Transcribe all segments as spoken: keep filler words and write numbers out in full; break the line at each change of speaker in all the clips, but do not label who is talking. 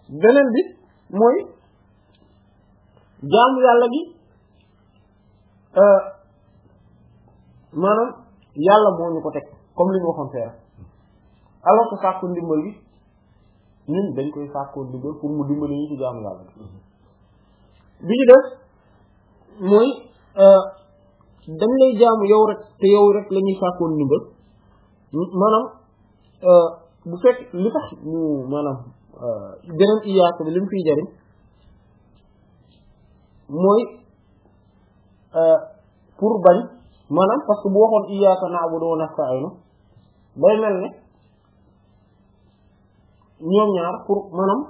beneen bi mooy jaamu yàlla gi maanaam yàlla moo ñu ko teg comme li ñu waxoon fee alors que sàkku ndimbal gi ñun dañ koy sàkkoo ndimbal pour mu dimbali ñu ci jaamu yàlla bi ñu def mooy dañ lay jaamu yow rek te yow rek la ñuy sàkkoo ndimbal maanaam bu fekk li tax ñu maanaam beneen iyaaka bi li mu fiy jariñ mooy pour bañ maanaam parce que bu waxoon iyaaka na'budu wa nasta'iinu day mel ne ñoom ñaar pour maanaam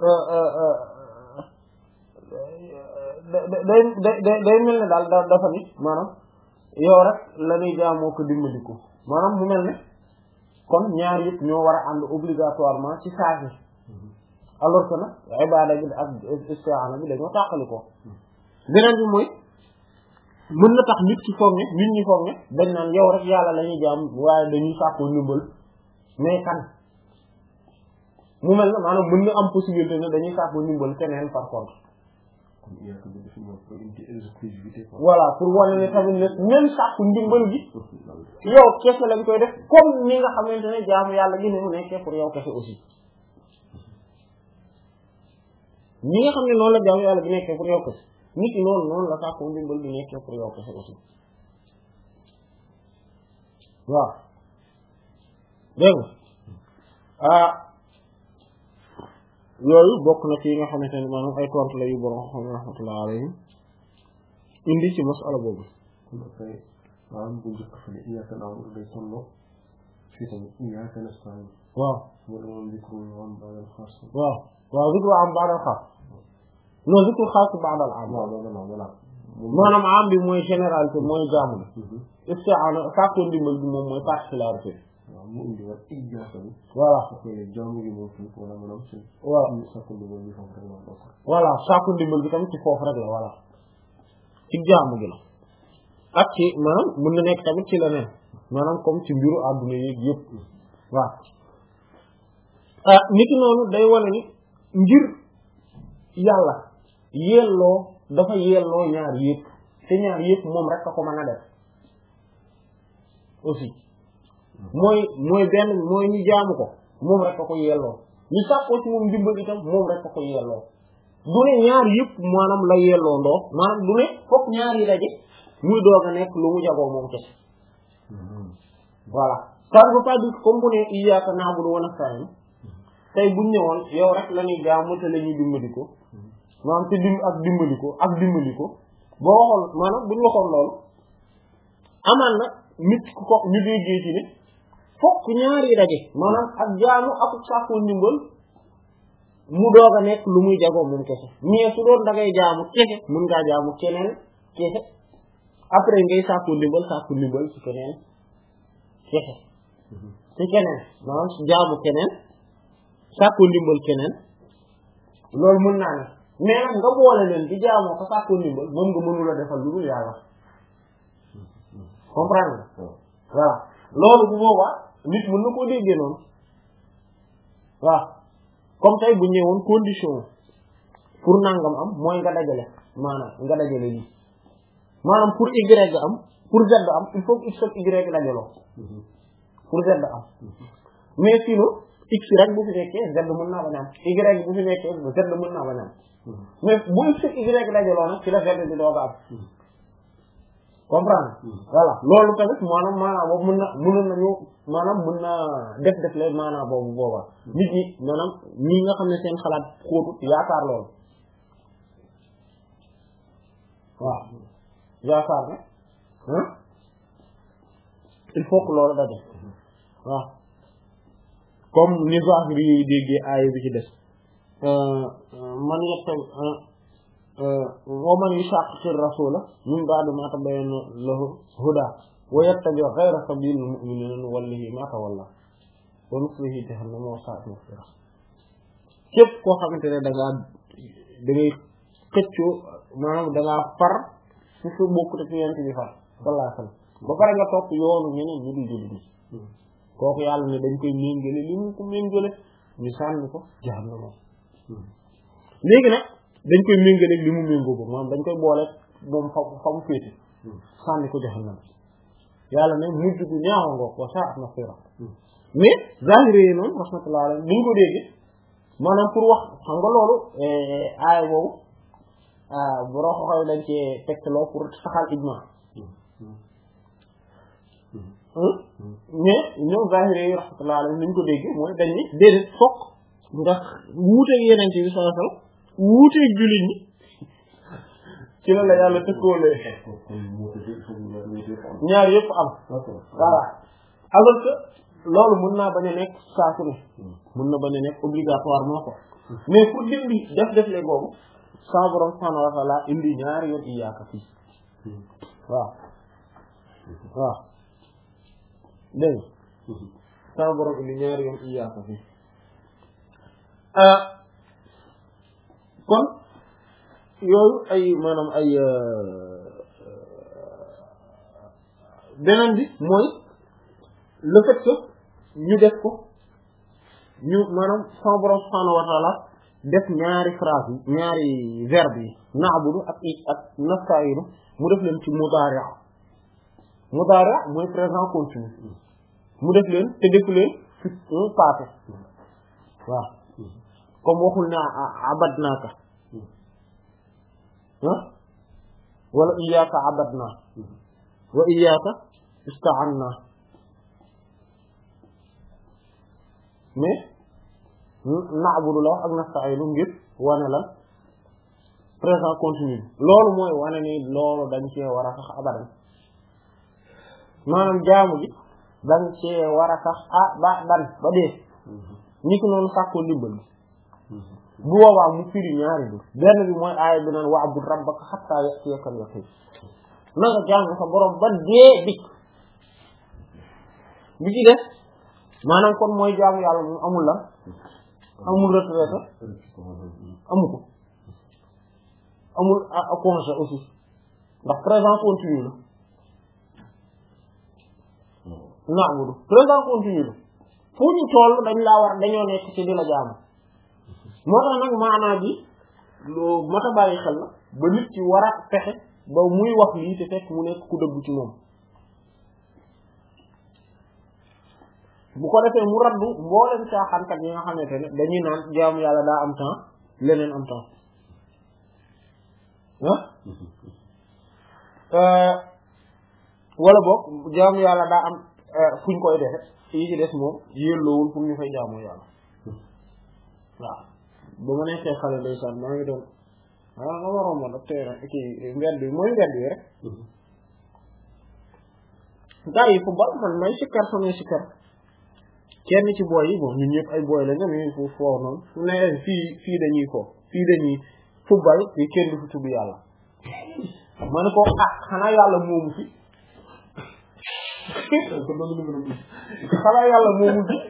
day day day mel ne daal da dafa ni maanaam yow rek la ñuy jaamoo ko dimbaliku maanaam mu mel ne kon ñaar yëpp ñoo war a ànd obligatoirement ci saa si alors que nag ibaada bi ak isti'aana bi dañoo tàqali ko beneen bi mooy mën na tax nit ki foog ne nit ñi foog ne dañ naan yow rek yàlla la ñuy jaam waaye dañuy sàkkoo ndimbal mais kan mu mel ne maanaam mën na am possibilité ne dañuy sàkkoo ndimbal keneen par contre voilà pour wane ne tamit ne même sàkku ndimbal gi yow kese lañ koy def comme ni nga xamante ne jaamu yàlla gi ne mu nekkee pour yow kese aussi ñi nga xam ne noonu la jaamu yàlla bi nekkee pour yow kese nit ki noonu noonu la sàkku ndimbal bi nekkee pour yow kese aussi waaw dégg nga ah yooyu bokk na ci yi nga xamante ne maanaam ay tontu la yu borom xam rahmatullah alayhi indi ci masala boobu
waaw bu njëkk fa ne iyyaka na'budu day tolloo fii tamit iyyaka nasta'iin
waaw
wala moom zikru am ba'dal xaas
waaw waaw zikru am ba'dal xaas non zikru xaas ba'dal am
waaw loolu la voilà
maanaam am bi mooy généralité mooy jaamu la isti'aana sàkku ndimbal bi moom mooy particularité
waaw mu indi war iyyaka bi
voilà
jaamu gi moom fii wala maanaam si
voilà
sàkku ndimbal bi foofu rek la bokk
voilà sàkku ndimbal bi tamit ci foofu rek la voilà ci jaamu gi la ak ci maanaam mën na nekk tamit ci leneen maanaam comme ci mbiru àdduna yi yëpp waaw ah niki noonu day wane ni ngir yàlla yelloo dafa yelloo ñaar yëpp te ñaar yëpp moom rek a ko mën a def aussi mooy mooy benn mooy ñu jaamu ko moom rek a ko yelloo ñu sàkkoo ci moom ndimbal itam moom rek a ko yelloo du ne ñaar yëpp maanaam la yelloo ndoo maanaam du ne fokk ñaar yi daje muy doog a nekk lu mu jagoo moom kese voilà ça ne veut pas dire comme bu ne iyyaka na'budu wa nasta'iin tey buñ ñëwoon yow rek la ñuy jaamu te la ñuy dimbali ko maanaam te dim ak dimbali ko ak dimbali ko boo waxoon maanaam buñ waxoon loolu amaan na nit ku ko ñu déggee ci ne fokk ñaar yi daje maanaam ak jaamu ak sàkku ndimbal mu doog a nekk lu muy jagoo moom kese mais su doon da ngay jaamu kese mën ngaa jaamu keneen kese après ngay sàkku ndimbal sàkku ndimbal ci keneen kese ci keneen maanaam jaamu keneen sàkku ndimbal keneen loolu mën naa ne mais nag nga boole leen di jaamoo ko sàkku ndimbal moom nga mënul a defal lu dul yàlla comprendre voilà loolu bu boobaa nit mën na koo déggee noonu waaw comme tey bu ñëwoon condition pour nangam am mooy nga dajale maanaam nga dajale lii maanaam pour y am pour z am il faut que x ak y dajaloo pour z am mais sinon x rek bu fi nekkee z mën naa bañ a am y bu fi nekkee z mën naa bañ a am mais bu x ak y dajaloo nag ci la z di doog a am comprendre voilà loolu tamit maanaam maanaam boobu mën na mënoon nañu maanaam mën na def def la maanaam boobu boobaa nit ñi maanaam ñi nga xam ne seen xalaat xóotut yaakaar loolu waaw yaakaar ne ah il faut que loolu daje waaw comme ni Zahiri yi déggee aaya bi ci des man yetta wa man yushaqiqir rasula min ba'di ma tabayyana lahu huda wa yattabi' ghayra sabilil mu'minina nuwallihi ma tawalla wa nuslihi jahannama wa sa'at masira képp koo xamante ne da ngaa da ngay xëccoo maanaam da ngaa far su su bokk te ci yent bi far sallallahu alayhi wasallam ba pare nga topp yoonu ñeneen ñu dul jullit ñi kooku yàlla ne dañ koy méngale li mu ko méngale ñu sànni ko jahannama léegi nag dañ koy méngale li mu méngoo ba moom dañ koy boole moom fa fa mu féete sànni ko jahannam yàlla ne mujj gu ñaawa ngoog wa sa'at masira mais zahiri yi noonu rahmatullah alayhi ni ñu ko déggee maanaam pour wax xam nga loolu aaya boobu boroo xoxoy dañ ci tegtaloo pour saxal ijma mais ñoom zahiri yi rahmatullah alayhi ni ñu ko déggee mooy dañ ni déedéet fokk ndax wuuteeg yeneen ci bi sallallahu alayhi wasallam wuuteeg jullit ñi ci la la yàlla tëkkoolee ñaar yëpp am voilà alors que loolu mën naa bañ a nekk saa su ne mën na bañ a nekk obligatoire moo ko mais pour dindi def def le boobu sa borom subhanahu wa ta'ala indi ñaari yoon iyaaka fii waaw waaw dégg sa borom indi ñaari yoon iyaaka fii kon yooyu ay maanaam ay beneen bi mooy le fait que ñu def ko ñu maanaam sama borom subhanahu wa ta'ala def ñaari phrase yi ñaari verbe yi na'budu ak ak nasta'inu mu def leen ci mudari' mudari' mooy présent continu mu def leen te def leen ci passé waaw comme waxul ne abadnaaka ah wala iyyaka abadna wa iyyaka ista'anna mais na'budu la wax ak nasta'inu ngir wane la présent continu loolu mooy wane ni loolu dañ cee war a sax abadan maanaam jaamu gi dañ cee war a sax ah ba dan ba dee ñi ko noonu sàkkoo ndimbal bi bu boobaa mu firi ñaari bi benn bi mooy aaya bi naan wa'bud rabbaka hatta ya'tiyakal yaqiin na nga jaamu sa borom ba dee dikk bi ci def maanaam kon mooy jaamu yàlla moom amul la amul retraite amu ko amul a congé aussi ndax présent continu la na'budu présent continu la fu ñu toll dañ laa war dañoo nekk ci di la jaamu moo tax nag maanaa bi loo mat a bàyyi xel la ba nit ci war a fexe ba muy wax lii te fekk mu nekk ku dëgg ci moom bu ko defee mu raddu mboolem caaxaankat yi nga xamante ne dañuy naan jaamu yàlla daa am temps leneen am temps ah wala boog jaamu yàlla daa am fuñ koy defe yi ci des moom yelloowul pour ñu fay jaamu yàlla waaw ba ma nekkee xale ndeysaan maa ngi doon ah nga waroon ma nag tey rek kii mbedd bi mooy mbedd bi rek gaa yi football man may sikkar samay sikkar kenn ci booy yi bon ñun ñëpp ay booy la ñoom ñu foofu foo noonu su ne fii fii dañuy foofu fii dañuy football yi kenn du fi tudd yàlla ma ne ko ah xanaa yàlla moomu fi xanaa yàlla moomu fi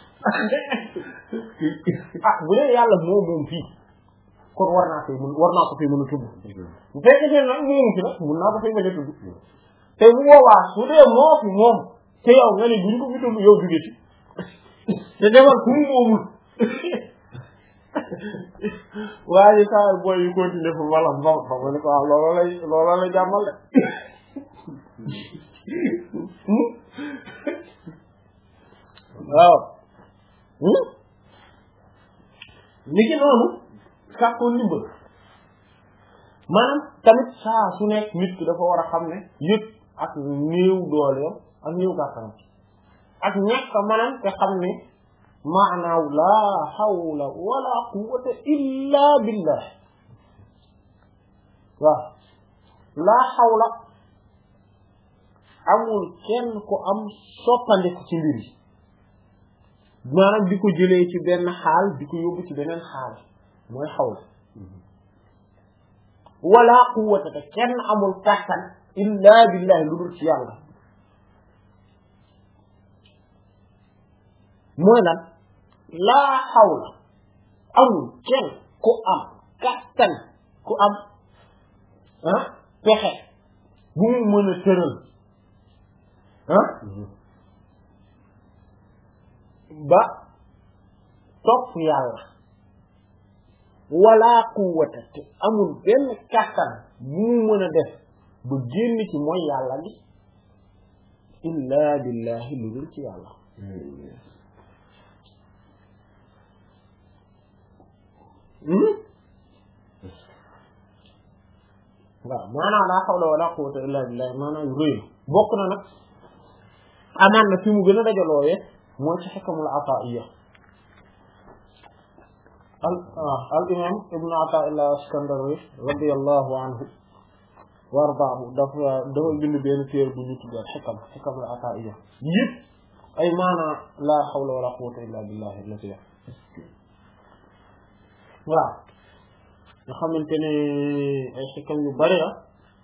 ah bu dee yàlla moo moom fii kon war naa koy mën war naa ko fay mën a tudd bu fekkee ne nag moomu fi nag mën naa ko fay mën a tudd te bu boobaa su dee moo fi moom te yow nga ne duñ ko fi tudd yow jóge ci te demal fu mu moomul waaye saa booy yu continuer fa wala ba ba ma ne ko waaw looloo lay looloo lay jàmmal de waaw li ci noonu sàkkoo ndimbal maanaam tamit saa su nekk nit ki dafa war a xam ne yëpp ak néew dooleem ak néew kàttanam ak ñàkk maanaam te xam ne maanaaw laa hawla wala quwwata illa billah waaw laa hawla amul kenn ko am soppandiku ci mbir yi maanaam di ko jëlee ci benn xaal di ko yóbbu ci beneen xaal mooy xawla wala quwwata te kenn amul kàttan illa billahi lu dul ci yàlla mooy lan laa xawla amul kenn ku am kàttan ku am ah pexe bu mu mën a tëral ah ba topp yàlla wala quwwata te amul benn kàttan bu mu mën a def ba génn ci mooy yàlla gi illa billahi lu dul ci yàlla waaw maanaam laa hawla wala quwwata illa billahi maanaam yu rëy bokk na nag amaan na fi mu gën a dajalooyee mooy ci hikamul ata'iyya al al imam ibnu Ata'illah Iskandari radiyallahu anhu wardaahu dafa dafa bind benn téere bu ñu tuddee xikam xikamul ata'iyya yëpp ay maanaa laa hawla wala quwwata illa billahi la ci wax waaw nga xamante ne ay xikam yu bari la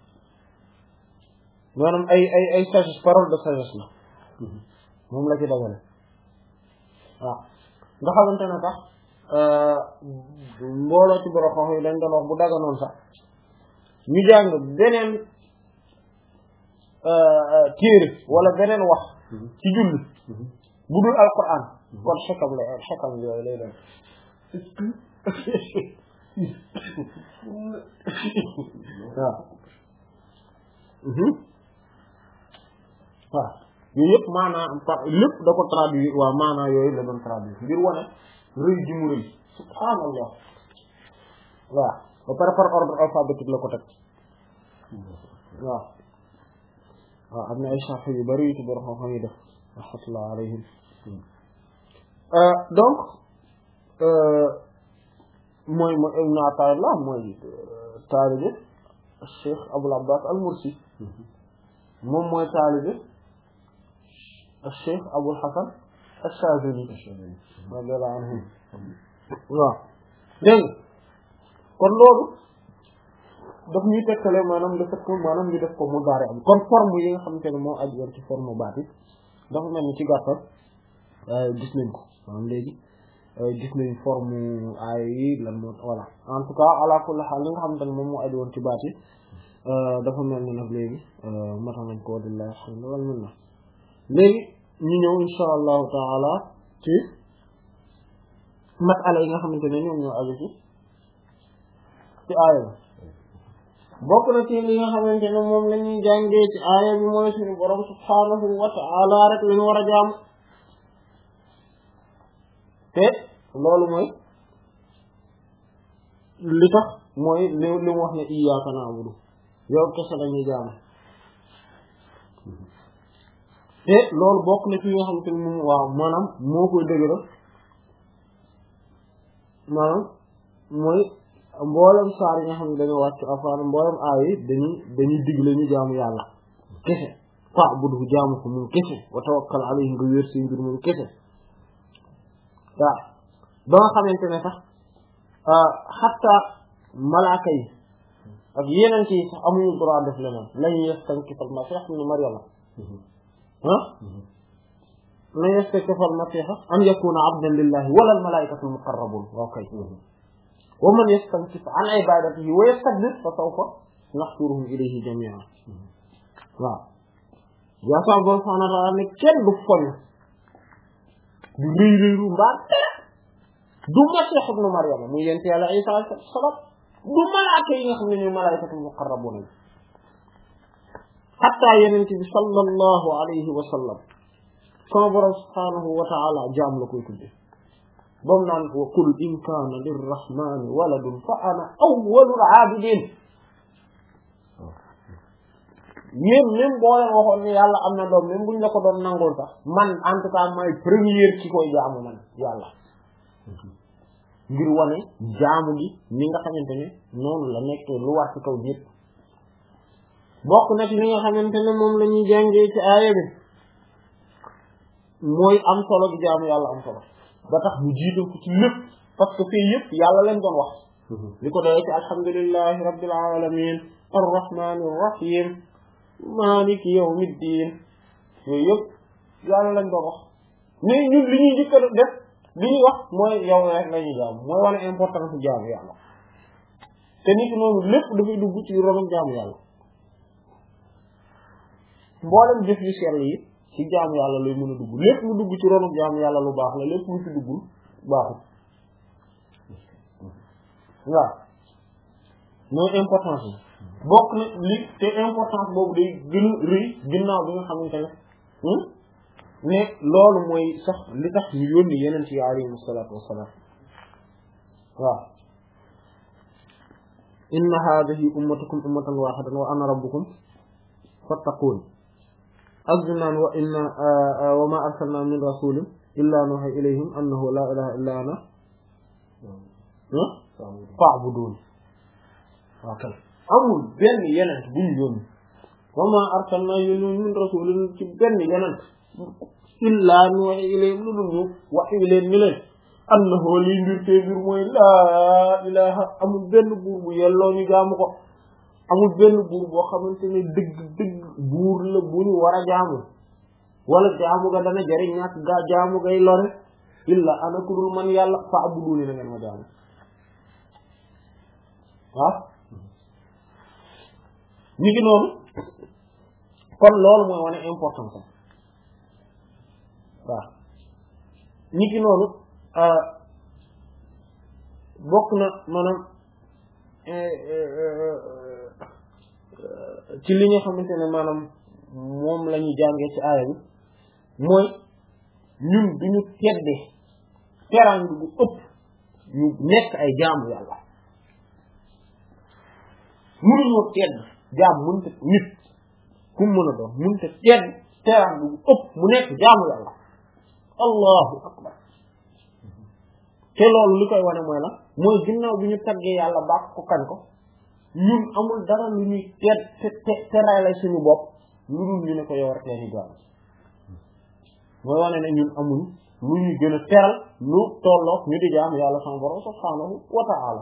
maanaam ay ay ay sagesse parole de sagesse la moom la ci dagale waaw nga xamante ne sax mbooloo ci borom xam yi dañ doon wax bu daganoon sax ñu jàng beneen téere wala beneen wax ci julli bu dul alquran kon xekam la xekam yooyu lay doon waaw waaw yooyu yëpp maanaa lépp da ko traduire waaw maanaa yooyu la doon traduire ngir wane rëy ji mu rëy subhaanallah waaw ba pare par ordre alphabétique la ko teg waaw waaw am na ay saafara yu bari ci borom xam-xam yi def rahmatullah alayhim donc mooy mooy Ibn Ata'illah mooy taalibe Cheikh Abul Abbas al-Mursi moom mooy taalibe Cheikh Abul Hasan al-Shazili radiyallahu anhu waaw dégg kon loolu daf ñuy tekkale maanaam le fait que maanaam ñu def ko mu daare am kon forme yi nga xamante ne moo aju woon ci forme baati dafa mel ni ci gàttal gis nañ ko maanaam léegi gis nañ forme ay yi lan moo voilà en tout cas ala kulli haal li nga xamante ne moom moo aju woon ci baati dafa mel ni nag léegi mata nañ ko wallahi alhamdu wal minna léegi ñu ñëw insha allahu taala ci masala yi nga xamante ne ñoom ñoo aju ci ci aaya bi bokk na ci li nga xamante ne moom la ñuy jàngee ci aaya bi mooy suñu borom subhaanahu wa ta'ala rek la ñu war a jaamu te loolu mooy li tax mooy li li mu wax ne iyyaaka na'budu yow kese la ñuy jaamu te loolu bokk na ci nga xamante ne moom waaw maanaam moo koy dëgëral maanaam mooy mboolem saar yi nga xam ne dañoo wàcc afaan mboolem aay yi dañuy dañuy digle ñu jaamu yàlla kese fa'budhu jaamu ko moom kese wa tawakkal alayhi nga wér si mbir moom kese waaw ba nga xamante ne sax xatta malaaka yi ak yeneen ci sax amuñu droit def leneen lan yastankifal masiix ibn maryama ah lan yastankifal masiix an yakuna abdan lillahi wala al malaa'ikatul muqarrabun waaw kay wa man yastankif an ibadatihi wa yastakbir fa sawfa nahshuruhum ilayhi jami'an waaw yaa sa borom subhanahu wa ta'ala ne kenn du foñ du rëy rëylu mbaa du Masiix ibn Maryam muy yent yàlla Isa alayhi salaam du malaaka yi nga xam ne ñooy malaa'ikatul muqarrabuun hatta yonent bi sallallahu alayhi wa sallam sama borom subhanahu wa ta'ala jaam la koy tudde bam naan wa qul in kaana lirrahmani waladun fa ana awwalul aabidin yéen même boo leen waxoon ne yàlla am na doom même buñ la ko doon nangul sax man en tout cas mooy première ki koy jaamu man yàlla ngir wane jaamu gi ni nga xamante ne noonu la nekk lu war ci kaw ñépp bokk na ci li nga xamante ne moom la ñuy jàngee ci aaya bi mooy am solo gi jaamu yàlla am solo ba tax mu jiital ko ci lépp parce que fii yëpp yàlla leen doon wax li ko doyee ci alhamdulillahi rabbil alamin arrahmanir rahim maliki yawmiddin yooyu yëpp yàlla leen doon wax mais ñun li ñuy jëkk a def li ñuy wax mooy yow rek la ñuy jaamu mooy wane importance bu jaamu yàlla te nit noonu lépp dafay dugg ci ronam jaamu yàlla mboolem jëf yu sell yi ci jaamu yàlla lay mën a dugg lépp lu dugg ci ronam jaamu yàlla lu baax la lépp lu ci duggul baaxul waaw mooy importance bi bokk na li te importance boobu day gën a rëy ginnaaw bi nga xamante ne mais loolu mooy sax li tax ñu yónni yeneen ci alayhi salaatu wassalaam waaw inna hadhihi ummatukum ummatan wahidatan wa ana rabbukum fattaqun ak di naan wa inna wa ma arsalna min rasulin illa nuha ilayhim annahu la ilaha illa ana fa'budun ok amul benn yeneen bu ñu yónni wa ma arsalna min rasulin ci benn yeneen illa nuha ilayhim lu dul ñu wax leen ni leen annahu lii mbir te mbir mooy laa ilaha amul benn buur bu yelloo ñu jaamu ko amul benn buur boo xamante ne dëgg dëgg buur la bu ñu war a jaamu wala jaamu ga dana jariñ ñàkk gaa jaamu gay lore illa ana ku dul man yàlla fa abuduni na ngeen ma jaamu waaw ñu ngi noonu kon loolu mooy wane importance waaw ñu ngi noonu bokk na maanaam ci li nga xamante ne maanaam moom la ñu jàngee ci aaya bi mooy ñun duñu tedde teraanga bu ëpp ñu nekk ay jaamu yàlla mënuñoo tedd jaam mënta nit ku mën a doon mënta tedd teraanga bu ëpp mu nekk jaamu yàlla allahu akbar te loolu li koy wane mooy la mooy ginnaaw bi ñu taggee yàlla baax ko kañ ko ñun amul dara lu ñuy teet te te terale suñu bopp lu dul ñu ne ko yow rek leen di jaam mooy wane ne ñun amul lu ñuy gën a teral lu tolloog ñu di jaam yàlla sama borom subhanahu wa ta'ala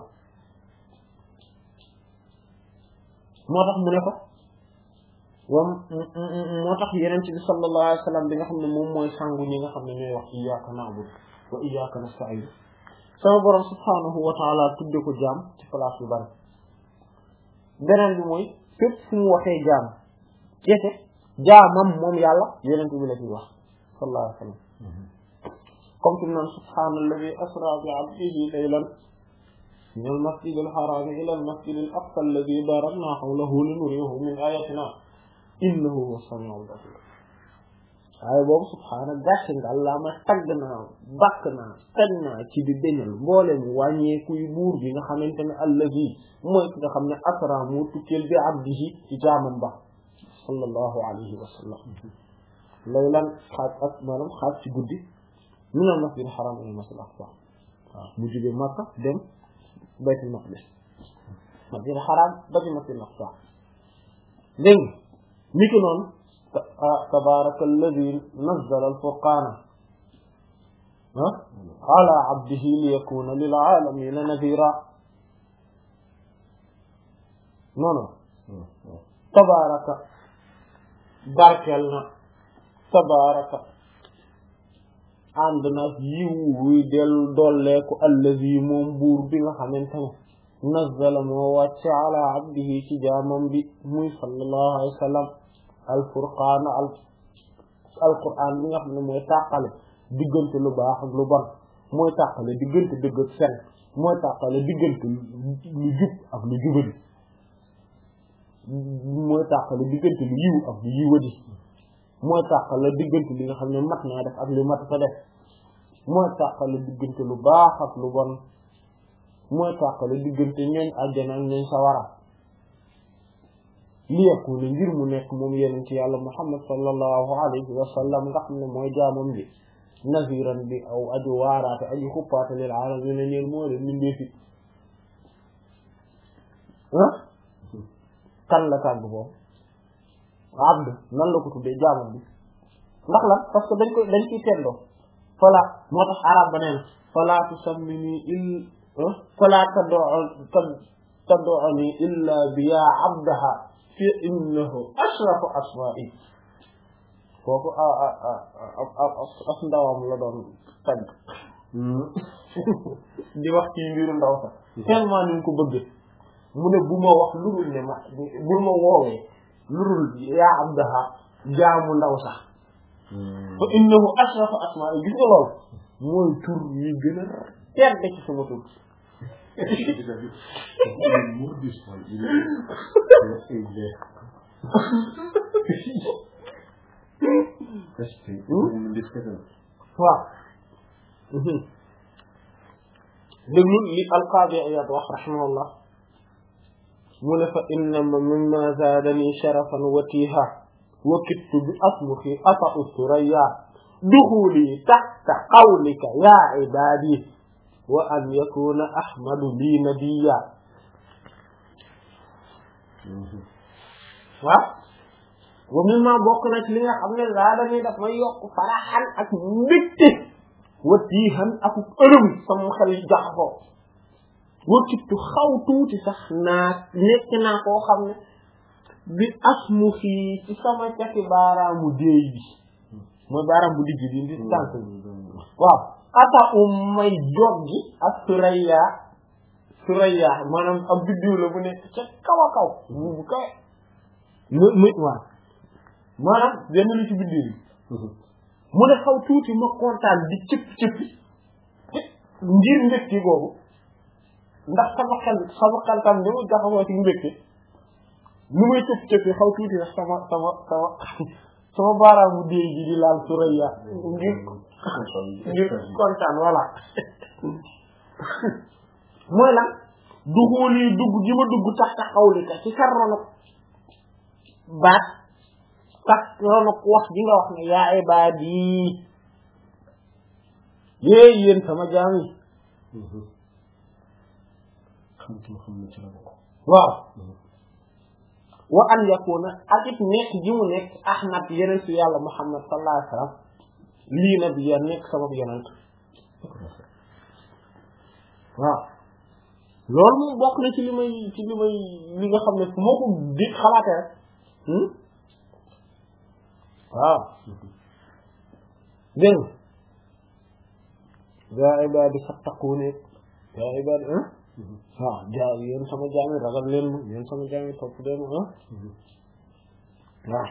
moo tax mu ne ko wam moo tax yeneen ci bi sallallahu alayhi wa sallam bi nga xam ne moom mooy sangu ñi nga xam ne ñooy wax iyyaka na'budu wa iyyaka nasta'in sama borom subhanahu wa ta'ala tudde ko jaam ci place yu bari beneen bi mooy fépp fu mu waxee jaam kese jaamam moom yàlla yeneen bi la ci wax sallallahu alayhi wa sallam comme fi mu naan subhaanalladhi asra bi abdihi laylan min al masjid al haram ila al masjid al aqsa alladhi barakna hawlahu linuriyahu min ayatina innahu huwa as-sami'ul basir waaye boobu subhaana gàcce nga allah ma tagg naa bàkk naa tagg naa ci di deñal mbooleem wàññeekuy buur bi nga xamante ne allazi mooy ki nga xam ne asra moo tukkeel bi abdihi ci jaamam ba sallallahu alayhi wa sallam laylan xaaj ak maanaam xaaj ci guddi min al masjid al haram ila al masjid al aqsa waaw mu jóge Makka dem baytul maqdis masjid al haram ba ci masjid al aqsa dégg ni ki noonu tabaraka alladi nazzala al-furqana ala abdihi liyakuna lil alamina nadira noonu tabaraka barkel na tabaraka ànd na yiw wuy del dolleeku alladi moom buur bi nga xamante ne nazzala moo wàcce ala abdihi ci jaamam bi muy sallallahu alayhi wa sallam al-furqaan al alquran bi nga xam ne mooy tàqale diggante lu baax ak lu bon mooy tàqale diggante dëgg ak fen mooy tàqale diggante lu jub ak lu jubadi mooy tàqale diggante lu yiw ak lu yiwadi mooy tàqale diggante li nga xam ne mat naa def ak lu mat fa def mooy tàqale diggante lu baax ak lu bon mooy tàqale diggante ñooñ àjjana ak ñooñ sawara li yakuna ngir mu nekk moom yeneen ci yàlla muhammad sallallahu alayhi wa sallam nga xam ne mooy jaamam bi naziran bi aw aju waaraate aju xuppaate lil alamin ne ñeen moo leen mindee fi ah kan la tàgg boobu abd nan la ko tuddee jaamam bi ndax la parce que dañ ko dañ ciy teddoo fala moo tax arab ba neen fala tusammini il fala tad'u tad'uni illa bi ya abdaha fi innahu ashrafu asma'i kooku as ndawam la doon tagg di wax ci mbiru ndaw sax tellement ni ko bëgg mu ne bu ma wax lu dul ne ma bu ma woowee lu dul yaa abdaha jaamu ndaw sax fa innahu ashrafu asma'i gis nga lool mooy tur yi gën a tedd ci sama tur waaw déglu li al-Qaadi Iyaad wax rahimahullah mu ne fa innama mimma zaadani sharafan wa tiiha wa kittu bi asmuhi ata'u suraya duxuli taxta qawlika yaa ibaadi wa an yakuna ahmadu li nabiyya waaw wa mimma bokk na ci li nga xam ne zaadani daf may yokk faraxan ak mbégte wa tiihan ak ërëm sama xel jaxasoo wakittu xaw tuuti sax naa nekk naa koo xam ne bi asmu fii ci sama cati baaraamu déey bi mooy baaraam bu digg bi di tànk waaw ata um may jog gi ak suraya suraya maanaam ab biddiw la bu nekk ca kaw a kaw bu kaw mu mu waaw maanaam benn lu ci biddiw bi mu ne xaw tuuti ma kontaan di cëpp cëppi ngir mbégte googu ndax sama xel sama xel tam ni mu jaxasoo ci mbégte lu muy cëpp cëppi xaw tuuti ndax sama sama sama sama baaraamu déey ji di laal suraya ngir ngir kontaan voilà mooy lan duxuli dugg gi ma dugg tax tax xawlika ci sa ronok baat tax ronok wax gi nga wax ne yaa ibaadi yéey yéen sama jaam yi waaw wa an yakuna ak it nekk ji mu nekk ahmad yeneen si yàlla muhammad sallallahu alayhi wa sallam lii na bi ya nekk sama yonent waaw loolu moom bokk na ci li may ci li may li nga xam ne fu moo ko di xalaate rek waaw dégg nga yaa ibaadi fattaquuni yaa ibaadi waaw jaa yéen sama jaami ragal leen ma yéen sama jaami topp leen ma ah waaw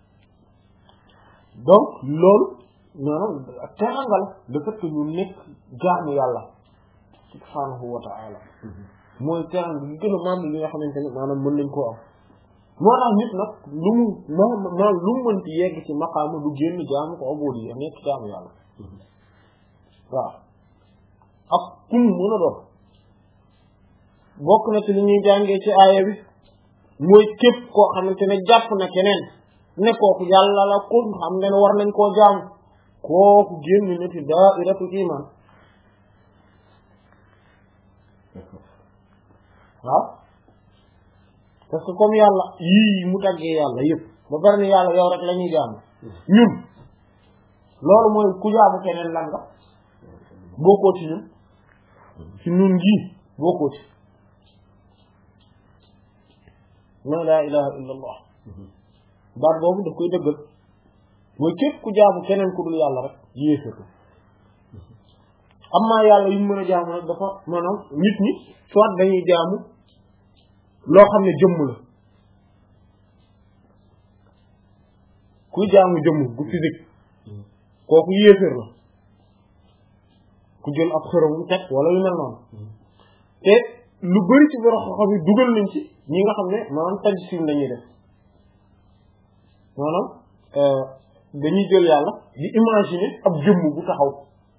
donc loolu maanaam teranga la le fait que ñu nekk jaamu yàlla subhanahu wa ta'ala mooy teranga gi gën a maam li nga xamante ne maanaam mën nañ koo am moo tax nit nag lu mu maanaam lu mu mënti yegg ci maqaama du génn jaamu ko aboodi yi nekk jaamu yàlla waaw ak kum mën a doon bokk na ci li ñuy jàngee ci aaya bi mooy képp koo xamante ne jàpp na keneen ne kooku yàlla la ko xam ne war nañ koo jaamu kooku génn na ci daa'iratu iman waaw parce que comme yàlla yii mu taggee yàlla yëpp ba bari ne yàlla yow rek la ñuy jaamu ñun loolu mooy ku jaamu keneen lan nga bokkoo ci ñun ci ñun gii bokkoo ci la laa ilaha illa allah baat boobu daf koy dëggal mooy képp ku jaamu keneen ku dul yàlla rek yéefatu amma yàlla yu mën a jaamu nag dafa maanaam nit ñi soit dañuy jaamu loo xam ne jëmm la kuy jaamu jëmm gu physique kooku yéefar la ku jël ab xërëm teg wala lu mel noonu te lu bari ci borom xam-xam yi dugal nañ ci ñi nga xam ne maanaam tajsim lañuy def maanaam dañuy jël yàlla di imaginer ab jëmm bu taxaw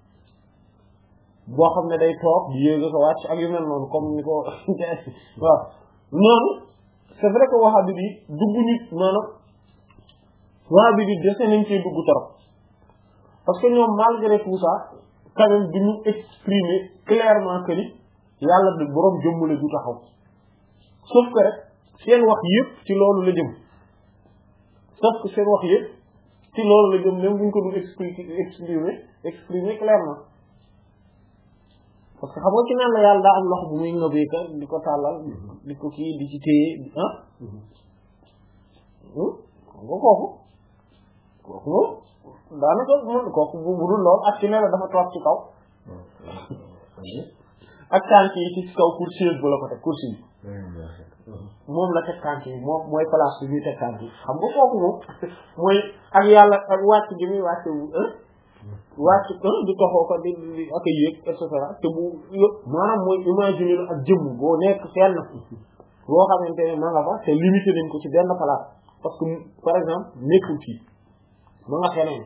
boo xam ne day toog di yéeg ko wàcc ak yu mel noonu comme ni ko waaw noonu c'est vrai que wahabi bi dugg nit maanaam wahabi bi dese nañ cee dugg trop parce que ñoom malgré tout ça quand même duñu exprimer clairement que ni yàlla de boroom jëmm la du taxaw sauf que rek seen wax yëpp ci loolu la jëm sauf que seen wax yëpp ci loolu la jëm même buñ ko dul expliquer exprimer exprimer clairement parce que xam nga ci naan la yàlla daa am loxo bu muy ngëbee ka di ko tàllal di ko kii di ci téye ah xam nga kooku kooku moom daanaka moom kooku bu dul lool ak ci ne la dafa toog ci kaw ak tànk yi ci kaw kursi bu la ko teg kursi yi moom la teg tànk yi moom mooy place bi ñuy teg tànk yi xam nga kooku moom mooy ak yàlla ak wàcc gi muy wàcc wàcc ko di toxoo ko di di ak a yéeg et cetera te bu yëpp maanaam mooy imaginer ak jëmm boo nekk fenn boo xamante ne ma nga fa te limité nañ ko ci benn place parce que par exemple nekkul fii ma nga feneen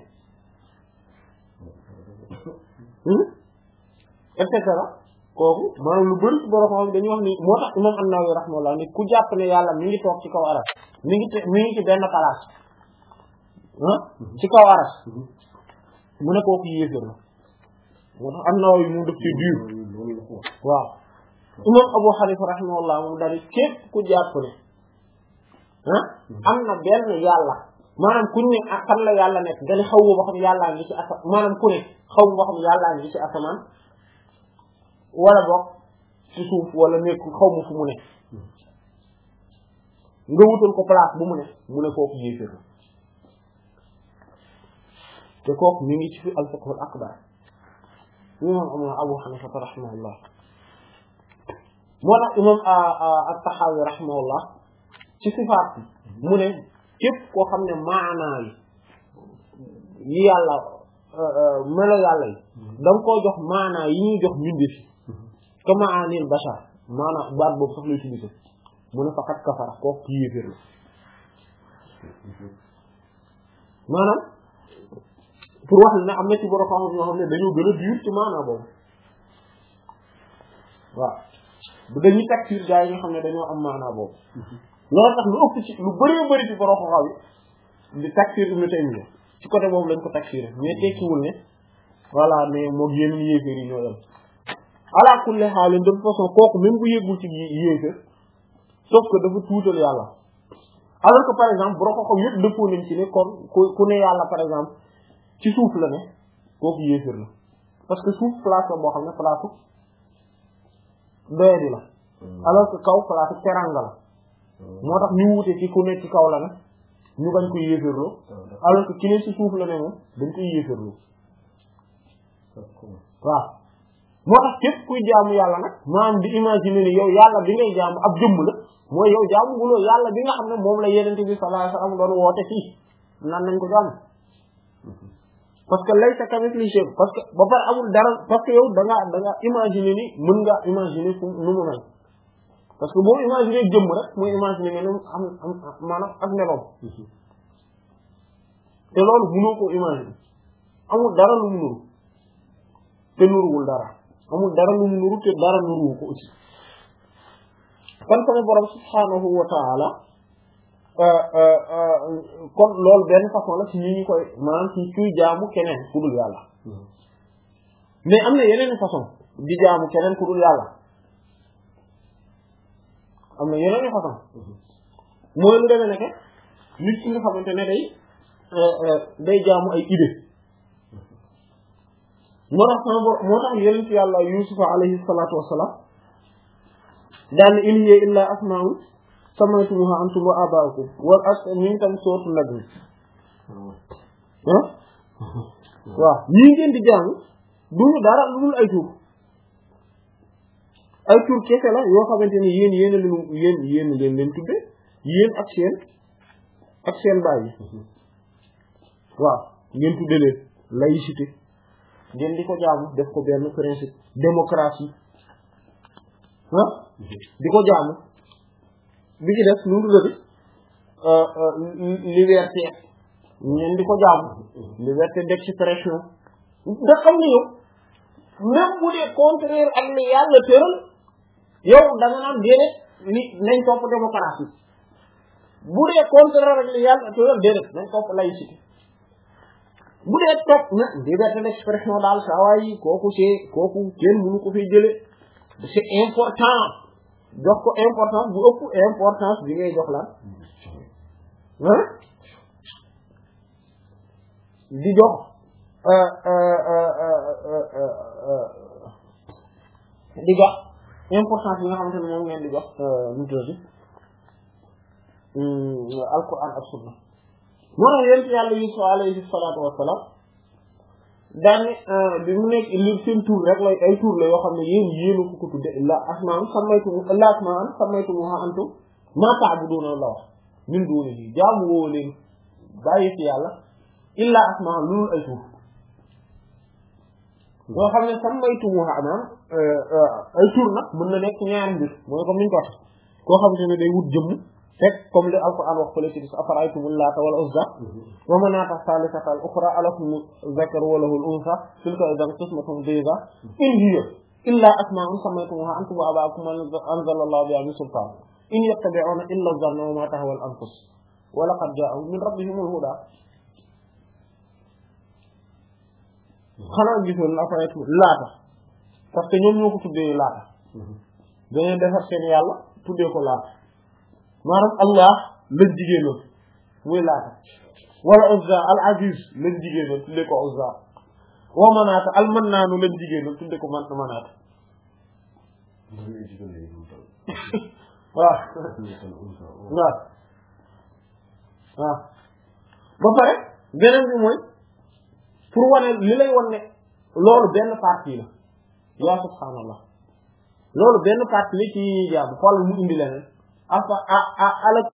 et cetera kooku maanaam lu bëri ci borom xam dañuy wax ni moo tax imam An-Nawawi rahimahullah ni ku jàpp ne yàlla mi ngi toog ci kaw aras mi ngi mi ngi ci benn place ah ci kaw aras mu ne kooku yéefér la moo tax An-Nawawi mu def ci dur waaw imam Abu Hanifa rahimahullah moom daal képp ku jàpp ne ah am na benn yàlla maanaam ku ne ak fan la yàlla nekk nga ne xaw ma ba xam yàllaa ngi ci asa maanaam ku ne xaw ma ba xam yàllaa ngi ci asamaan wala boog ci suuf wala nekk xaw ma fu mu ne nga wutal ko place bu mu ne mu ne kooku yéefér la te kooku ñu ngi ci fi al-fiqh al-akbar imam Abu Hanifa rahimahullah moo tax imam at-Tahawi rahimahullah ci sifaat bi mu ne képp koo xam ne maanaa yi yi yàlla melo yàlla yi da nga koo jox maanaa yi ñuy jox mbindeef yi ka maanil bashar maanaa baat boobu sax lay utilisé mu ne faqat kafara kooku yéeféer la maanaam pour wax ne am na ci borom xam ñoo xam ne dañoo gën a dur ci maanaa boobu waaw bu dañuy takfir gaa yi nga xam ne dañoo am maanaa boobu loolu tax lu ëpp ci lu bëree bëri ci borom xam yi di takfir Ibn Taymiyya ci côté boobu lañ ko takfir mais tekkiwul ne voilà mais moog yenn yéeféer yi ñoo yem ala kulli haal de toute façon kooku même bu yëgul ci yéeféer sauf que dafa tuutal yàlla alors que par exemple borom xam yëpp dëppoo nañ ci ne kon ku ku ne yàlla par exemple ci suuf la ne kooku yéeféer la parce que suuf place la boo xam ne place doyadi la alors que kaw place teranga la moo tax ñu wute ci ku ne ci kaw la ne ñu bañ koy yéeféerloo alors que ki ne ci suuf la ne moom dañ koy yéeféerloo waaw moo tax képp kuy jaamu yàlla nag maanaam di imaginer ni yow yàlla bi ngay jaamu ab jëmm la mooy yow jaamu guloo yàlla bi nga xam ne moom la yenente bi sallallahu alayhi wasallam doon woote fii naan nañ ko jaamu parce que laysa kamithlihi shay parce que ba pare amul dara parce que yow da nga da nga imaginer ni mën nga imaginer fu nu mu mel parce que boo imaginer jëmm rek mooy imaginer nga ne am am maanaam ak meloom te loolu mënoo koo imaginer amul dara lu mu nuru te nuruwul dara amul dara lu mu nuru te dara nuruwu ko aussi kon sama borom subhanahu wa ta'ala kon loolu benn façon la ci ñi ñu koy maanaam ci kuy jaamu keneen ku dul yàlla mais am na yeneen façon di jaamu keneen ku dul yàlla am na yeneen façon mooy lu demee nekk nit ki nga xamante ne day day jaamu ay idée moo tax sama bor moo tax yeneen ci yàlla yusufa alayhi salatu wassalam daan in hiya illa asma'un sammaytumuha antum wa aba'ukum wal ak ñu ngi tam sootu nag mi ah waaw ñii ngeen di jàng duñu dara lu dul ay tur ay tur kese la yoo xamante ni yéen yéen a leen yéen yéen leen leen tudde yéen ak seen ak seen baay yi waaw ngeen tudde leen laïcité ngeen di ko jaamu def ko benn principe démocratie ah di ko jaamu bi ci def nu mu tuddati liberté ngeen di ko jaamu liberté d'expression nga xam ne yow même bu dee contraire ak li yàlla tëral yow da nga naan déedéet ni nañ topp démocratie bu dee contraire ak li yàlla tëral déedéet nañ topp laïcité bu dee topp na liberté d'expression daal saa waay kooku c'est kooku kenn mënu ko fiy jële c'est important jox ko importance bu ëpp importance bi ngay jox la ah di jox di jox importance bi nga xamante ne moom ngeen di jox nu tuddati alquran ak sunna moo tax yéen yàlla Yusuf alayhi salaatu wassalaam daane bi mu nekk li seen tur rek lay ay tur la yoo xam ne yéen yéenu ko ko tudde illa asmaan sammaytum illa asmaan sammaytumuha antum ma ta'buduna la wax min dunihi jaamu woo leen bàyyi ci yàlla illa asmaan lu ay tur yoo xam ne sammaytumuha maanaam ay tur nag mën na nekk ñaari mbir mooy comme niñ ko wax koo xamante ne day wut jëmm fekk comme li alquran wax fële ci dis afara'aytumul laata wal uzza wa manaata saalisata al uxra alakum zakaru wa lahul unsa tilka idan qismatun diza in hiya illa asma'un sammaytumuha antum wa aba'ukum anzalallahu biha min sultan in yattabi'una illa dhanna wa ma tahwa al anfus wa laqad ja'ahum min rabbihimul huda xanaa gisoon afara'aytum laata parce que ñoom ñoo ko tuddee laata dañuy defar seen yàlla tuddee ko laata maanaam allah lañ jigéenoon muy laata wala uzza al aziz lañ jigéenoon tuddee ko uzza wa manaata al mannaanu lañ jigéenoon tuddee ko man manaata waaw waaw waaw ba pare beneen bi mooy pour wane li lay wan ne loolu benn partie la yaa subhaanallah loolu benn partie la ci jaabu xoolal mu indi leneen afa a a ala